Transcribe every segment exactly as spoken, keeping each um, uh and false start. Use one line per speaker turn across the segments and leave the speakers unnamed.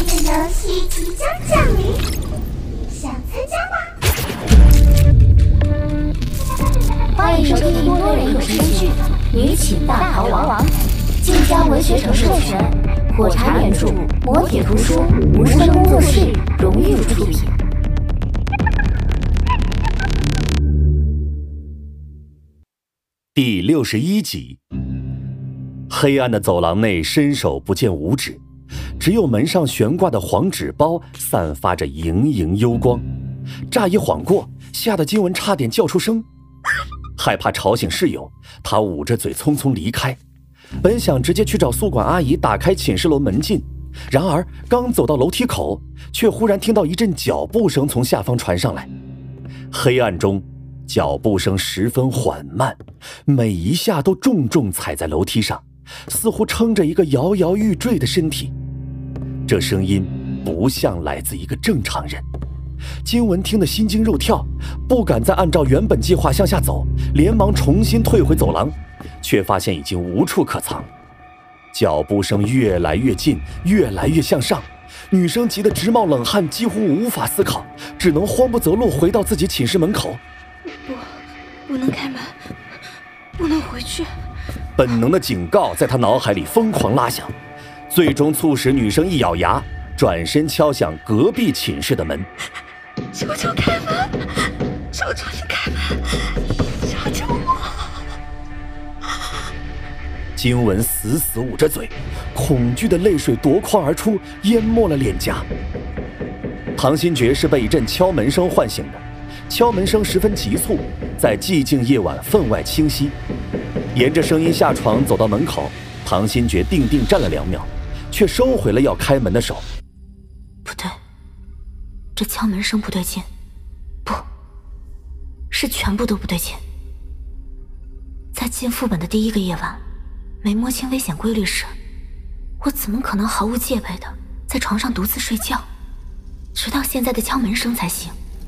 的游戏即将降临，想参加吗？
欢迎收听多人有声剧《女寝大逃亡》，晋江文学城授权，火柴原著，磨铁图书，无声工作室荣誉出品。
第六十一集。黑暗的走廊内伸手不见五指，只有门上悬挂的黄纸包散发着莹莹幽光。乍一晃过，吓得金文差点叫出声。害怕吵醒室友，他捂着嘴匆匆离开。本想直接去找宿管阿姨打开寝室楼门禁，然而刚走到楼梯口，却忽然听到一阵脚步声从下方传上来。黑暗中脚步声十分缓慢，每一下都重重踩在楼梯上，似乎撑着一个摇摇欲坠的身体。这声音不像来自一个正常人。金文听得心惊肉跳，不敢再按照原本计划向下走，连忙重新退回走廊，却发现已经无处可藏。脚步声越来越近，越来越向上，女生急得直冒冷汗，几乎无法思考，只能慌不择路回到自己寝室门口。
不，不能开门，不能回去。
本能的警告在她脑海里疯狂拉响，最终促使女生一咬牙，转身敲响隔壁寝室的门。
求求开门！求求你开门！求求我！
金文死死捂着嘴，恐惧的泪水夺眶而出，淹没了脸颊。唐新觉是被一阵敲门声唤醒的，敲门声十分急促，在寂静夜晚分外清晰。沿着声音下床走到门口，唐新觉定定站了两秒，却收回了要开门的手。
不对，这敲门声不对劲，不是全部都不对劲。在进副本的第一个夜晚，没摸清危险规律时，我怎么可能毫无戒备的在床上独自睡觉，直到现在的敲门声才醒。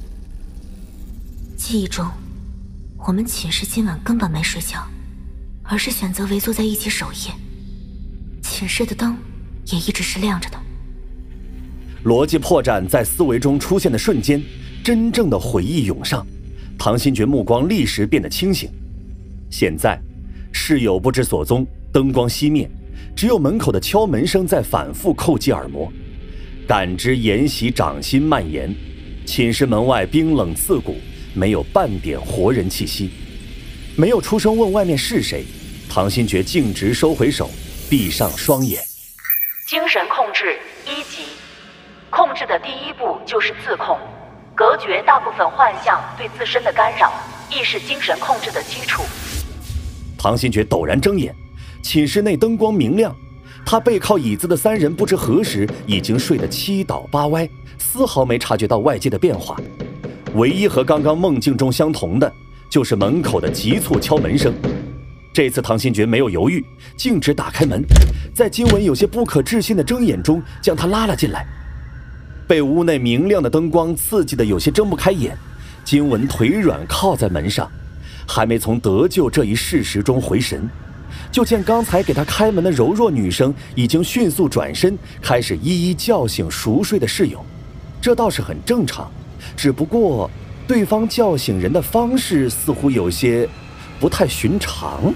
记忆中，我们寝室今晚根本没睡觉，而是选择围坐在一起守夜，寝室的灯也一直是亮着的。
逻辑破绽在思维中出现的瞬间，真正的悔意涌上，唐新觉目光立时变得清醒。现在室友不知所踪，灯光熄灭，只有门口的敲门声在反复叩击耳膜，感知沿袭掌心蔓延。寝室门外冰冷刺骨，没有半点活人气息。没有出声问外面是谁，唐新觉径直收回手，闭上双眼。
精神控制一级，控制的第一步就是自控，隔绝大部分幻象对自身的干扰，亦是精神控制的基础。
唐新觉陡然睁眼，寝室内灯光明亮，他背靠椅子的三人不知何时已经睡得七倒八歪，丝毫没察觉到外界的变化。唯一和刚刚梦境中相同的，就是门口的急促敲门声。这次唐新觉没有犹豫，径直打开门，在金文有些不可置信的睁眼中将他拉了进来。被屋内明亮的灯光刺激得有些睁不开眼，金文腿软靠在门上，还没从得救这一事实中回神，就见刚才给他开门的柔弱女生已经迅速转身，开始一一叫醒熟睡的室友。这倒是很正常，只不过对方叫醒人的方式似乎有些不太寻常。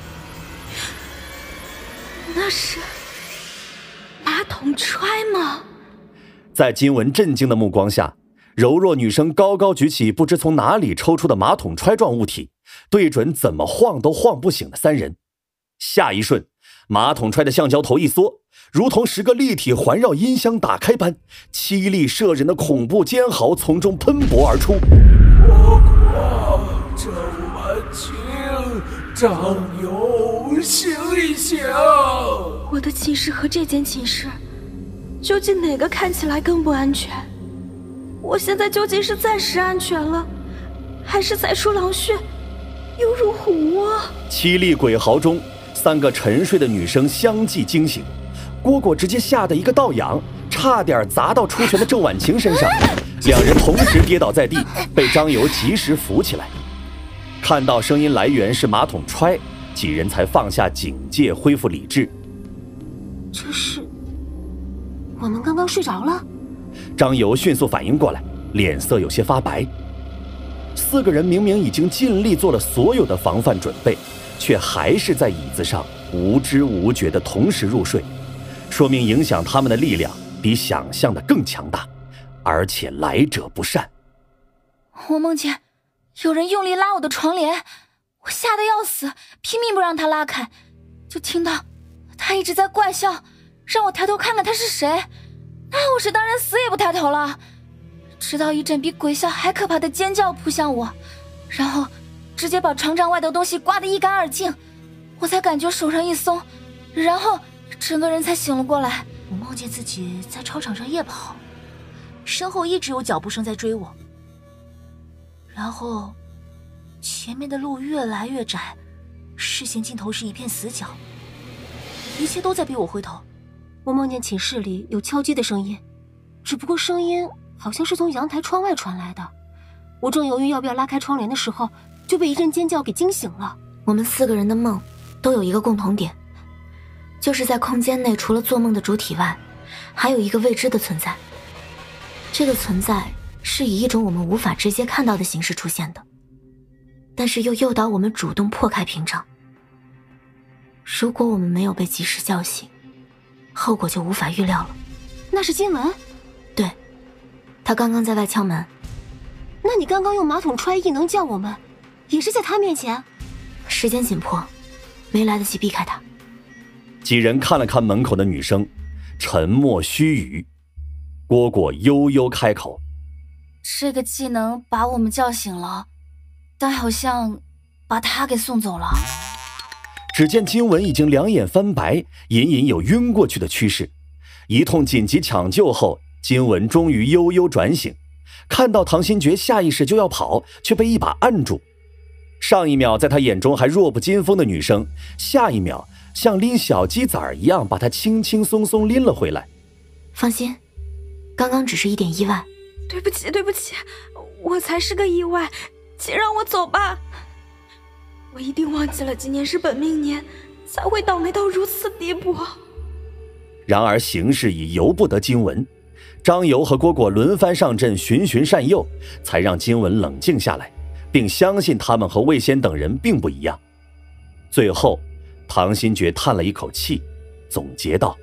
那是马桶揣吗？
在金文震惊的目光下，柔弱女生高高举起不知从哪里抽出的马桶揣状物体，对准怎么晃都晃不醒的三人。下一瞬，马桶揣的橡胶头一缩，如同十个立体环绕音箱打开般，凄厉摄人的恐怖尖嚎从中喷薄而出。
国国周文清，张勇，醒一醒！
我的寝室和这间寝室，究竟哪个看起来更不安全？我现在究竟是暂时安全了，还是踩出狼穴，又入虎窝？
凄厉鬼嚎中，三个沉睡的女生相继惊醒。蝈蝈直接吓得一个倒仰，差点砸到出拳的郑婉晴身上，两人同时跌倒在地，被张游及时扶起来。看到声音来源是马桶揣，几人才放下警戒，恢复理智。
这是我们刚刚睡着了？
张游迅速反应过来，脸色有些发白。四个人明明已经尽力做了所有的防范准备，却还是在椅子上无知无觉地同时入睡，说明影响他们的力量比想象的更强大，而且来者不善。
我梦见有人用力拉我的床帘，我吓得要死，拼命不让他拉开，就听到他一直在怪笑，让我抬头看看他是谁。那我是当然死也不抬头了，直到一阵比鬼笑还可怕的尖叫扑向我，然后直接把床帐外的东西刮得一干二净，我才感觉手上一松，然后整个人才醒了过来。
我梦见自己在操场上夜跑，身后一直有脚步声在追我，然后前面的路越来越窄，视线尽头是一片死角，一切都在逼我回头。我梦见寝室里有敲击的声音，只不过声音好像是从阳台窗外传来的。我正犹豫要不要拉开窗帘的时候，就被一阵尖叫给惊醒了。我们四个人的梦都有一个共同点，就是在空间内除了做梦的主体外，还有一个未知的存在。这个存在是以一种我们无法直接看到的形式出现的，但是又诱导我们主动破开屏障。如果我们没有被及时叫醒，后果就无法预料了。那是金文？对，他刚刚在外敲门。那你刚刚用马桶揣异能叫我们，也是在他面前？时间紧迫，没来得及避开他。
几人看了看门口的女生，沉默须臾。蝈蝈悠悠开口：
这个技能把我们叫醒了，但好像把他给送走了。
只见金文已经两眼翻白，隐隐有晕过去的趋势。一通紧急抢救后，金文终于悠悠转醒，看到唐新觉下意识就要跑，却被一把按住。上一秒在他眼中还弱不禁风的女生，下一秒像拎小鸡仔儿一样把他轻轻松松拎了回来。
放心，刚刚只是一点意外。
对不起对不起，我才是个意外，请让我走吧。我一定忘记了今年是本命年，才会倒霉到如此地步。
然而形势已由不得金文，张游和蝈蝈轮番上阵循循善诱，才让金文冷静下来，并相信他们和魏仙等人并不一样。最后唐新觉叹了一口气，总结道：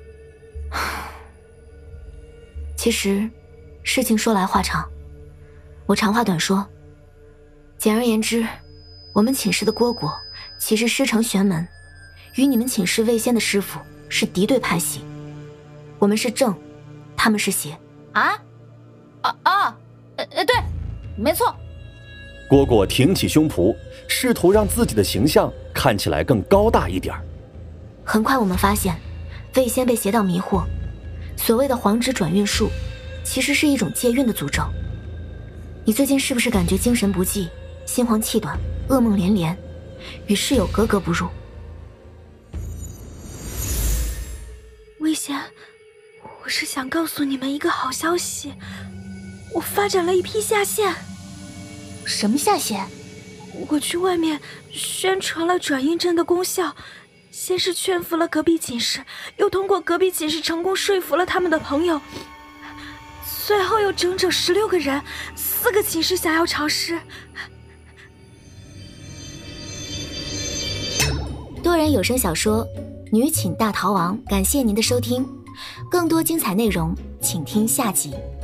其实事情说来话长，我长话短说。简而言之，我们寝室的蝈蝈其实师承玄门，与你们寝室魏仙的师傅是敌对派系。我们是正，他们是邪。
啊啊啊呃呃对，没错。
蝈蝈挺起胸脯，试图让自己的形象看起来更高大一点。
很快我们发现魏仙被邪道迷惑，所谓的黄纸转运术其实是一种借运的诅咒。你最近是不是感觉精神不济，心慌气短，噩梦连连，与室友格格不入？
魏仙，我是想告诉你们一个好消息，我发展了一批下线。
什么下线？
我去外面宣传了转运阵的功效，先是劝服了隔壁寝室，又通过隔壁寝室成功说服了他们的朋友，最后有整整十六个人，四个寝室想要尝试。
多人有声小说《女寝大逃亡》，感谢您的收听，更多精彩内容请听下集。